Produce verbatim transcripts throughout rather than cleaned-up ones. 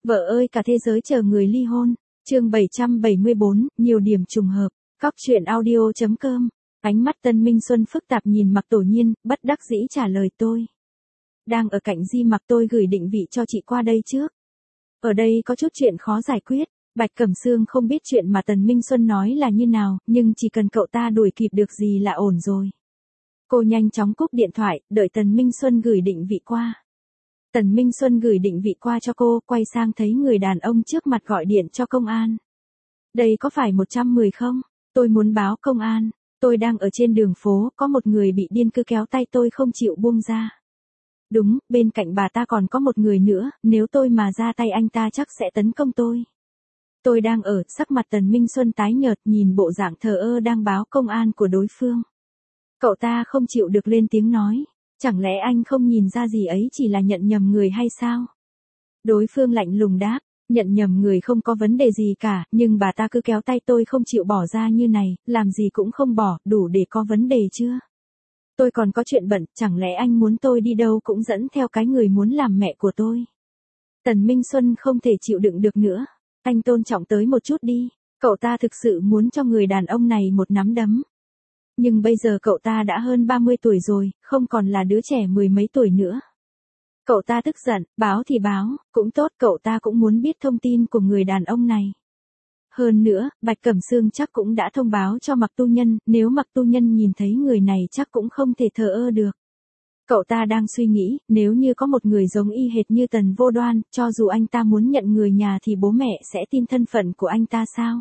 Vợ ơi cả thế giới chờ người ly hôn. Chương bảy trăm bảy mươi bốn, nhiều điểm trùng hợp. Cóc truyện audio chấm com. Ánh mắt Tân Minh Xuân phức tạp nhìn Mạc Tổ Nhiên, bất đắc dĩ trả lời tôi. Đang ở cạnh Di Mặc, tôi gửi định vị cho chị qua đây trước. Ở đây có chút chuyện khó giải quyết. Bạch Cẩm Sương không biết chuyện mà Tần Minh Xuân nói là như nào, nhưng chỉ cần cậu ta đuổi kịp được gì là ổn rồi. Cô nhanh chóng cúp điện thoại, đợi Tần Minh Xuân gửi định vị qua. Tần Minh Xuân gửi định vị qua cho cô, quay sang thấy người đàn ông trước mặt gọi điện cho công an. Đây có phải một trăm mười không? Tôi muốn báo công an. Tôi đang ở trên đường phố, có một người bị điên cứ kéo tay tôi không chịu buông ra. Đúng, bên cạnh bà ta còn có một người nữa, nếu tôi mà ra tay anh ta chắc sẽ tấn công tôi. Tôi đang ở, sắc mặt Tần Minh Xuân tái nhợt nhìn bộ dạng thờ ơ đang báo công an của đối phương. Cậu ta không chịu được lên tiếng nói. Chẳng lẽ anh không nhìn ra gì ấy chỉ là nhận nhầm người hay sao? Đối phương lạnh lùng đáp, nhận nhầm người không có vấn đề gì cả, nhưng bà ta cứ kéo tay tôi không chịu bỏ ra như này, làm gì cũng không bỏ, đủ để có vấn đề chưa? Tôi còn có chuyện bận, chẳng lẽ anh muốn tôi đi đâu cũng dẫn theo cái người muốn làm mẹ của tôi? Tần Minh Xuân không thể chịu đựng được nữa. Anh tôn trọng tới một chút đi, cậu ta thực sự muốn cho người đàn ông này một nắm đấm. Nhưng bây giờ cậu ta đã hơn ba mươi tuổi rồi, không còn là đứa trẻ mười mấy tuổi nữa. Cậu ta tức giận, báo thì báo, cũng tốt, cậu ta cũng muốn biết thông tin của người đàn ông này. Hơn nữa, Bạch Cẩm Sương chắc cũng đã thông báo cho Mạc Tu Nhân, nếu Mạc Tu Nhân nhìn thấy người này chắc cũng không thể thờ ơ được. Cậu ta đang suy nghĩ, nếu như có một người giống y hệt như Tần Vô Đoan, cho dù anh ta muốn nhận người nhà thì bố mẹ sẽ tin thân phận của anh ta sao?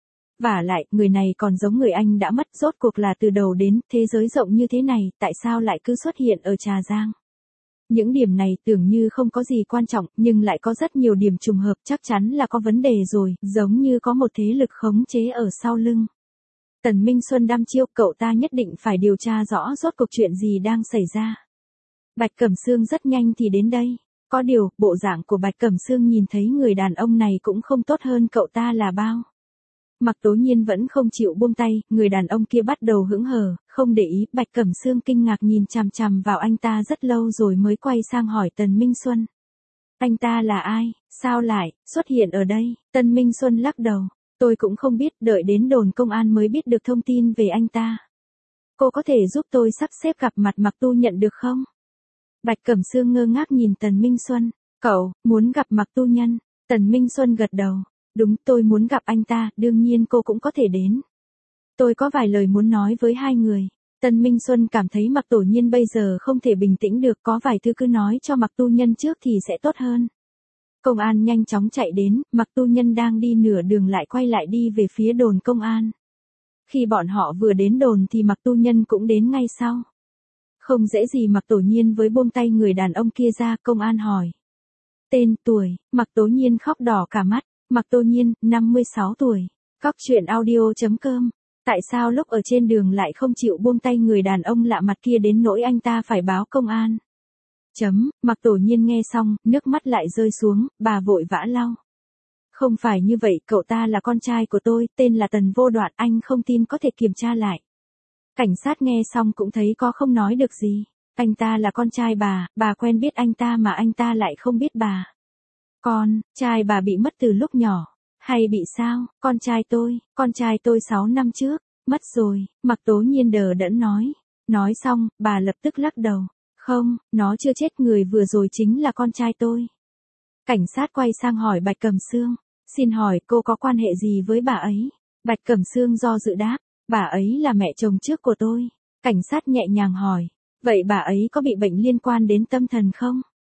Vả lại, người này còn giống người anh đã mất, rốt cuộc là từ đầu đến, thế giới rộng như thế này, tại sao lại cứ xuất hiện ở Trà Giang? Những điểm này tưởng như không có gì quan trọng, nhưng lại có rất nhiều điểm trùng hợp, chắc chắn là có vấn đề rồi, giống như có một thế lực khống chế ở sau lưng. Tần Minh Xuân đăm chiêu, cậu ta nhất định phải điều tra rõ rốt cuộc chuyện gì đang xảy ra. Bạch Cẩm Sương rất nhanh thì đến đây. Có điều, bộ dạng của Bạch Cẩm Sương nhìn thấy người đàn ông này cũng không tốt hơn cậu ta là bao. Mạc Tố Nhiên vẫn không chịu buông tay, người đàn ông kia bắt đầu hững hờ, không để ý, Bạch Cẩm Sương kinh ngạc nhìn chằm chằm vào anh ta rất lâu rồi mới quay sang hỏi Tần Minh Xuân. Anh ta là ai, sao lại xuất hiện ở đây? Tần Minh Xuân lắc đầu, tôi cũng không biết, đợi đến đồn công an mới biết được thông tin về anh ta. Cô có thể giúp tôi sắp xếp gặp mặt Mạc Tu Nhận được không? Bạch Cẩm Sương ngơ ngác nhìn Tần Minh Xuân, cậu, muốn gặp Mạc Tu Nhân? Tần Minh Xuân gật đầu. Đúng, tôi muốn gặp anh ta, đương nhiên cô cũng có thể đến. Tôi có vài lời muốn nói với hai người. Tần Minh Xuân cảm thấy Mạc Tổ Nhiên bây giờ không thể bình tĩnh được, có vài thứ cứ nói cho Mạc Tu Nhân trước thì sẽ tốt hơn. Công an nhanh chóng chạy đến, Mạc Tu Nhân đang đi nửa đường lại quay lại đi về phía đồn công an. Khi bọn họ vừa đến đồn thì Mạc Tu Nhân cũng đến ngay sau. Không dễ gì Mạc Tổ Nhiên với buông tay người đàn ông kia ra, công an hỏi. Tên, tuổi, Mạc Tố Nhiên khóc đỏ cả mắt. Mạc Tô Nhiên, năm mươi sáu tuổi. Cóc truyện audio chấm com. Tại sao lúc ở trên đường lại không chịu buông tay người đàn ông lạ mặt kia đến nỗi anh ta phải báo công an? Chấm, Mạc Tổ Nhiên nghe xong, nước mắt lại rơi xuống, bà vội vã lau. Không phải như vậy, cậu ta là con trai của tôi, tên là Tần Vô Đoạn, anh không tin có thể kiểm tra lại. Cảnh sát nghe xong cũng thấy có không nói được gì. Anh ta là con trai bà, bà quen biết anh ta mà anh ta lại không biết bà. Con, trai bà bị mất từ lúc nhỏ. Hay bị sao? Con trai tôi, con trai tôi sáu năm trước, mất rồi, Mạc Tố Nhiên đờ đẫn nói. Nói xong, bà lập tức lắc đầu. Không, nó chưa chết, người vừa rồi chính là con trai tôi. Cảnh sát quay sang hỏi Bạch Cẩm Sương. Xin hỏi cô có quan hệ gì với bà ấy? Bạch Cẩm Sương do dự đáp. Bà ấy là mẹ chồng trước của tôi. Cảnh sát nhẹ nhàng hỏi. Vậy bà ấy có bị bệnh liên quan đến tâm thần không?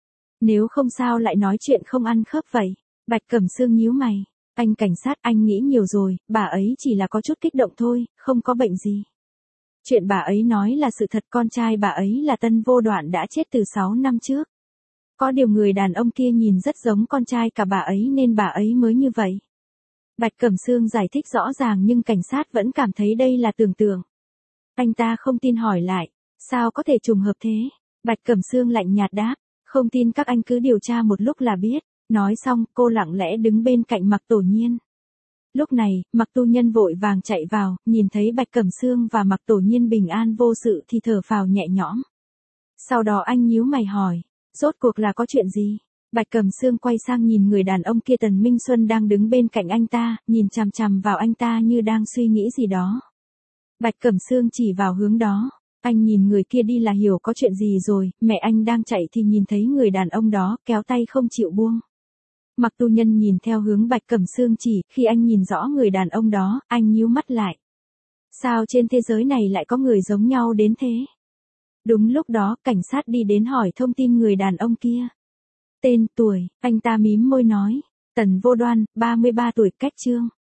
Nếu không sao lại nói chuyện không ăn khớp vậy? Bạch Cẩm Sương nhíu mày. Anh cảnh sát, anh nghĩ nhiều rồi, bà ấy chỉ là có chút kích động thôi, không có bệnh gì. Chuyện bà ấy nói là sự thật, con trai bà ấy là Tân Vô Đoạn đã chết từ sáu năm trước. Có điều người đàn ông kia nhìn rất giống con trai cả bà ấy nên bà ấy mới như vậy. Bạch Cẩm Sương giải thích rõ ràng nhưng cảnh sát vẫn cảm thấy đây là tưởng tượng. Anh ta không tin hỏi lại, sao có thể trùng hợp thế? Bạch Cẩm Sương lạnh nhạt đáp. Không tin các anh cứ điều tra một lúc là biết. Nói xong, cô lặng lẽ đứng bên cạnh Mạc Tổ Nhiên. Lúc này, Mạc Tu Nhân vội vàng chạy vào, nhìn thấy Bạch Cẩm Sương và Mạc Tổ Nhiên bình an vô sự thì thở phào nhẹ nhõm. Sau đó anh nhíu mày hỏi, rốt cuộc là có chuyện gì? Bạch Cẩm Sương quay sang nhìn người đàn ông kia. Tần Minh Xuân đang đứng bên cạnh anh ta, nhìn chằm chằm vào anh ta như đang suy nghĩ gì đó. Bạch Cẩm Sương chỉ vào hướng đó. Anh nhìn người kia đi là hiểu có chuyện gì rồi, mẹ anh đang chạy thì nhìn thấy người đàn ông đó, kéo tay không chịu buông. Mặc Tu Nhân nhìn theo hướng Bạch Cẩm Sương chỉ, khi anh nhìn rõ người đàn ông đó, anh nhíu mắt lại. Sao trên thế giới này lại có người giống nhau đến thế? Đúng lúc đó, cảnh sát đi đến hỏi thông tin người đàn ông kia. Tên, tuổi, anh ta mím môi nói. Tần Vô Đoan, ba mươi ba tuổi, cách Trương.